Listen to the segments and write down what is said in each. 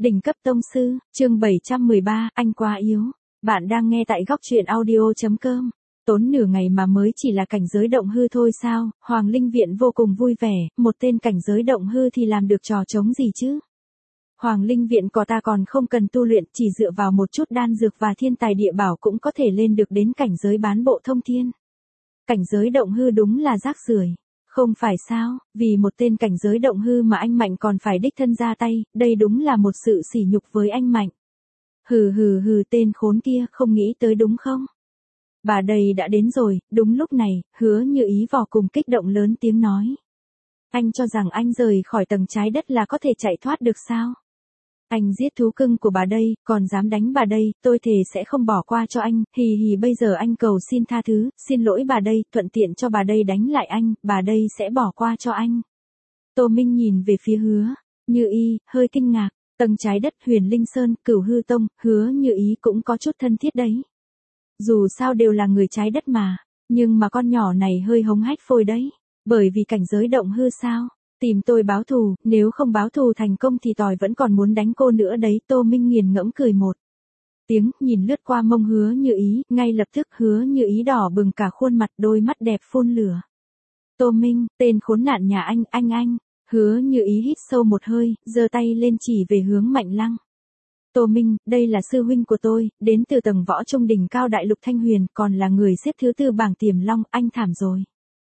Đỉnh cấp tông sư, chương 713, anh quá yếu. Bạn đang nghe tại góc truyện audio.com. Tốn nửa ngày mà mới chỉ là cảnh giới động hư thôi sao? Hoàng Linh Viện vô cùng vui vẻ, một tên cảnh giới động hư thì làm được trò trống gì chứ? Hoàng Linh Viện của ta còn không cần tu luyện, chỉ dựa vào một chút đan dược và thiên tài địa bảo cũng có thể lên được đến cảnh giới bán bộ thông thiên. Cảnh giới động hư đúng là rác rưởi. Không phải sao, vì một tên cảnh giới động hư mà anh Mạnh còn phải đích thân ra tay, đây đúng là một sự sỉ nhục với anh Mạnh. Hừ, tên khốn kia, không nghĩ tới đúng không? Bà đây đã đến rồi, đúng lúc này, Hứa Như Ý vô cùng kích động lớn tiếng nói. Anh cho rằng anh rời khỏi tầng trái đất là có thể chạy thoát được sao? Anh giết thú cưng của bà đây, còn dám đánh bà đây, tôi thề sẽ không bỏ qua cho anh, hì bây giờ anh cầu xin tha thứ, xin lỗi bà đây, thuận tiện cho bà đây đánh lại anh, bà đây sẽ bỏ qua cho anh. Tô Minh nhìn về phía Hứa Như Ý, hơi kinh ngạc, tầng trái đất Huyền Linh Sơn, Cửu Hư Tông, Hứa Như Ý cũng có chút thân thiết đấy. Dù sao đều là người trái đất mà, nhưng mà con nhỏ này hơi hống hách phôi đấy, bởi vì cảnh giới động hư sao? Tìm tôi báo thù, nếu không báo thù thành công thì tỏi vẫn còn muốn đánh cô nữa đấy. Tô Minh nghiền ngẫm cười một tiếng, nhìn lướt qua mông Hứa Như Ý, ngay lập tức Hứa Như Ý đỏ bừng cả khuôn mặt, đôi mắt đẹp phun lửa. Tô Minh, tên khốn nạn nhà anh. Hứa Như Ý hít sâu một hơi, giơ tay lên chỉ về hướng Mạnh Lăng. Tô Minh, đây là sư huynh của tôi, đến từ tầng võ trung đỉnh cao đại lục Thanh Huyền, còn là người xếp thứ 4 bảng Tiềm Long, anh thảm rồi.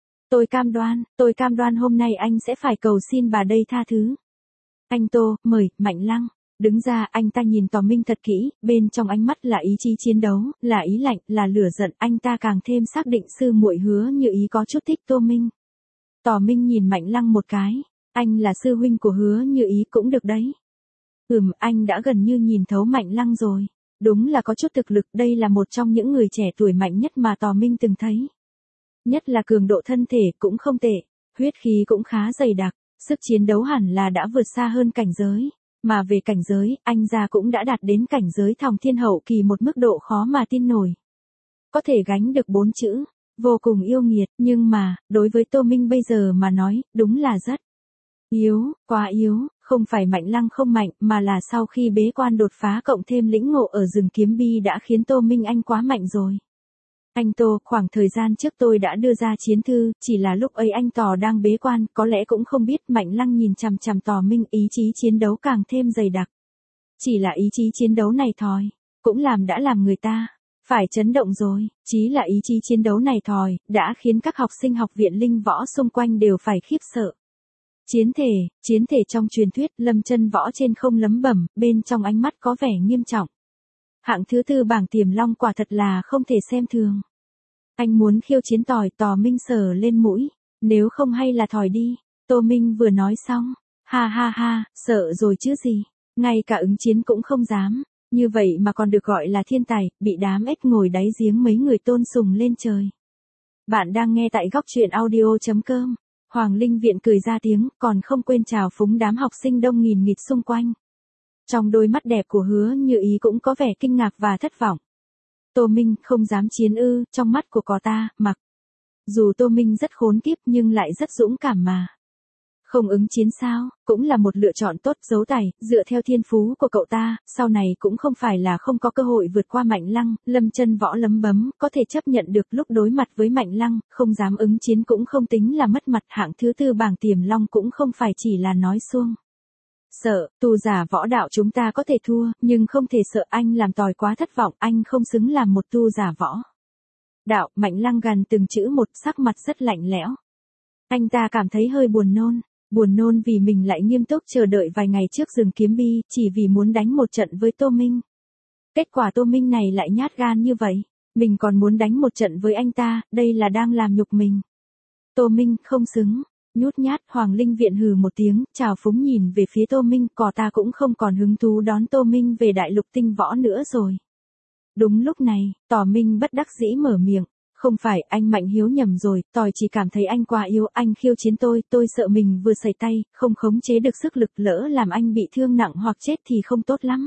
Tôi cam đoan hôm nay anh sẽ phải cầu xin bà đây tha thứ. Anh Tô, mời, Mạnh Lăng. Đứng ra, anh ta nhìn Tò Minh thật kỹ, bên trong ánh mắt là ý chí chiến đấu, là ý lạnh, là lửa giận, anh ta càng thêm xác định sư muội Hứa Như Ý có chút thích Tô Minh. Tò Minh nhìn Mạnh Lăng một cái, anh là sư huynh của Hứa Như Ý cũng được đấy. Anh đã gần như nhìn thấu Mạnh Lăng rồi. Đúng là có chút thực lực, đây là một trong những người trẻ tuổi mạnh nhất mà Tò Minh từng thấy. Nhất là cường độ thân thể cũng không tệ, huyết khí cũng khá dày đặc, sức chiến đấu hẳn là đã vượt xa hơn cảnh giới. Mà về cảnh giới, anh già cũng đã đạt đến cảnh giới Thòng Thiên Hậu Kỳ một mức độ khó mà tin nổi. Có thể gánh được 4 chữ, vô cùng yêu nghiệt, nhưng mà, đối với Tô Minh bây giờ mà nói, đúng là rất yếu, quá yếu, không phải Mạnh Lăng không mạnh, mà là sau khi bế quan đột phá cộng thêm lĩnh ngộ ở rừng kiếm bi đã khiến Tô Minh anh quá mạnh rồi. Anh Tô, khoảng thời gian trước tôi đã đưa ra chiến thư, chỉ là lúc ấy anh Tò đang bế quan, có lẽ cũng không biết. Mạnh Lăng nhìn chằm chằm Tò Minh, ý chí chiến đấu càng thêm dày đặc. Chỉ là ý chí chiến đấu này thôi, cũng đã làm người ta phải chấn động rồi, chí là ý chí chiến đấu này thôi, đã khiến các học sinh học viện linh võ xung quanh đều phải khiếp sợ. Chiến thể trong truyền thuyết, Lâm Chân Võ trên không lấm bẩm, bên trong ánh mắt có vẻ nghiêm trọng. Hạng thứ 4 bảng Tiềm Long quả thật là không thể xem thường. Anh muốn khiêu chiến Tò Minh sờ lên mũi, nếu không hay là thỏi đi. Tô Minh vừa nói xong, ha, sợ rồi chứ gì, ngay cả ứng chiến cũng không dám, như vậy mà còn được gọi là thiên tài, bị đám ếch ngồi đáy giếng mấy người tôn sùng lên trời. Bạn đang nghe tại góc truyện audio.com. Hoàng Linh Viện cười ra tiếng, còn không quên chào phúng đám học sinh đông nghìn nghịt xung quanh. Trong đôi mắt đẹp của Hứa Như Ý cũng có vẻ kinh ngạc và thất vọng. Tô Minh không dám chiến ư? Trong mắt của có ta, mặc dù Tô Minh rất khốn kiếp nhưng lại rất dũng cảm mà. Không ứng chiến sao, cũng là một lựa chọn tốt. Dấu tài, dựa theo thiên phú của cậu ta, sau này cũng không phải là không có cơ hội vượt qua Mạnh Lăng. Lâm Chân Võ lấm bấm, có thể chấp nhận được lúc đối mặt với Mạnh Lăng, không dám ứng chiến cũng không tính là mất mặt. Hạng thứ 4 bảng Tiềm Long cũng không phải chỉ là nói suông. Sợ, tu giả võ đạo chúng ta có thể thua, nhưng không thể sợ. Anh làm tỏi quá thất vọng, anh không xứng làm một tu giả võ đạo. Mạnh Lăng gằn từng chữ một, sắc mặt rất lạnh lẽo. Anh ta cảm thấy hơi buồn nôn vì mình lại nghiêm túc chờ đợi vài ngày trước rừng kiếm bi, chỉ vì muốn đánh một trận với Tô Minh. Kết quả Tô Minh này lại nhát gan như vậy, mình còn muốn đánh một trận với anh ta, đây là đang làm nhục mình. Tô Minh không xứng. Nhút nhát. Hoàng Linh Viện hừ một tiếng, chào phúng nhìn về phía Tô Minh, cỏ ta cũng không còn hứng thú đón Tô Minh về đại lục tinh võ nữa rồi. Đúng lúc này, Tò Minh bất đắc dĩ mở miệng, không phải, anh Mạnh Hiếu nhầm rồi, tỏi chỉ cảm thấy anh quá yếu, anh khiêu chiến tôi sợ mình vừa sẩy tay, không khống chế được sức lực, lỡ làm anh bị thương nặng hoặc chết thì không tốt lắm.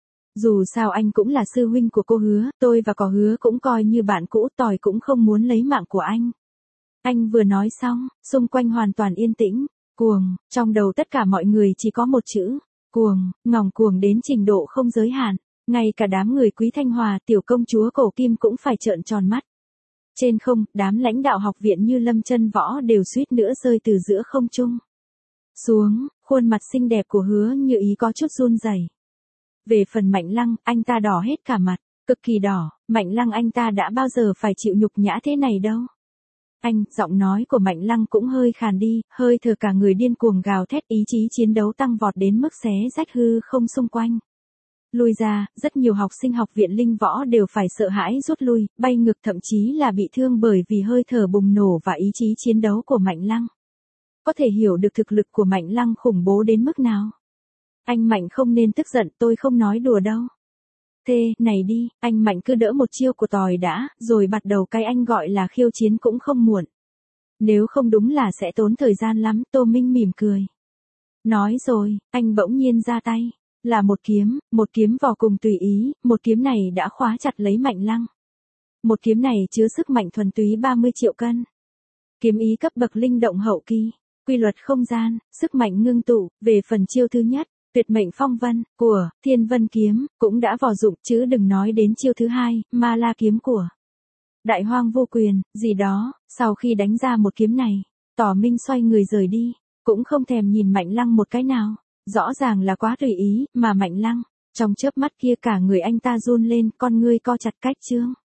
Dù sao anh cũng là sư huynh của cô Hứa, tôi và có Hứa cũng coi như bạn cũ, tỏi cũng không muốn lấy mạng của anh. Anh vừa nói xong, xung quanh hoàn toàn yên tĩnh, cuồng, trong đầu tất cả mọi người chỉ có một chữ, ngòng cuồng đến trình độ không giới hạn. Ngay cả đám người Quý Thanh Hòa, tiểu công chúa cổ kim cũng phải trợn tròn mắt. Trên không, đám lãnh đạo học viện như Lâm Chân Võ đều suýt nữa rơi từ giữa không trung xuống, khuôn mặt xinh đẹp của Hứa Như Ý có chút run rẩy. Về phần Mạnh Lăng, anh ta đỏ hết cả mặt, cực kỳ đỏ, Mạnh Lăng anh ta đã bao giờ phải chịu nhục nhã thế này đâu. Anh, giọng nói của Mạnh Lăng cũng hơi khàn đi, hơi thở cả người điên cuồng gào thét, ý chí chiến đấu tăng vọt đến mức xé rách hư không xung quanh. Lui ra, rất nhiều học sinh học viện Linh Võ đều phải sợ hãi rút lui, bay ngược thậm chí là bị thương bởi vì hơi thở bùng nổ và ý chí chiến đấu của Mạnh Lăng. Có thể hiểu được thực lực của Mạnh Lăng khủng bố đến mức nào. Anh Mạnh không nên tức giận, tôi không nói đùa đâu. Này đi, anh Mạnh cứ đỡ một chiêu của tỏi đã, rồi bắt đầu cái anh gọi là khiêu chiến cũng không muộn. Nếu không đúng là sẽ tốn thời gian lắm, Tô Minh mỉm cười. Nói rồi, anh bỗng nhiên ra tay. Là một kiếm vò cùng tùy ý, một kiếm này đã khóa chặt lấy Mạnh Lăng. Một kiếm này chứa sức mạnh thuần túy 30 triệu cân. Kiếm ý cấp bậc linh động hậu kỳ, quy luật không gian, sức mạnh ngưng tụ, về phần chiêu thứ nhất, tuyệt mệnh phong vân, của Thiên Vân kiếm, cũng đã vò dụng chứ đừng nói đến chiêu thứ hai, Ma La kiếm của Đại Hoang Vô Quyền, gì đó, sau khi đánh ra một kiếm này, Tỏ Minh xoay người rời đi, cũng không thèm nhìn Mạnh Lăng một cái nào. Rõ ràng là quá tùy ý, mà Mạnh Lăng, trong chớp mắt kia cả người anh ta run lên, con ngươi co chặt cách trương.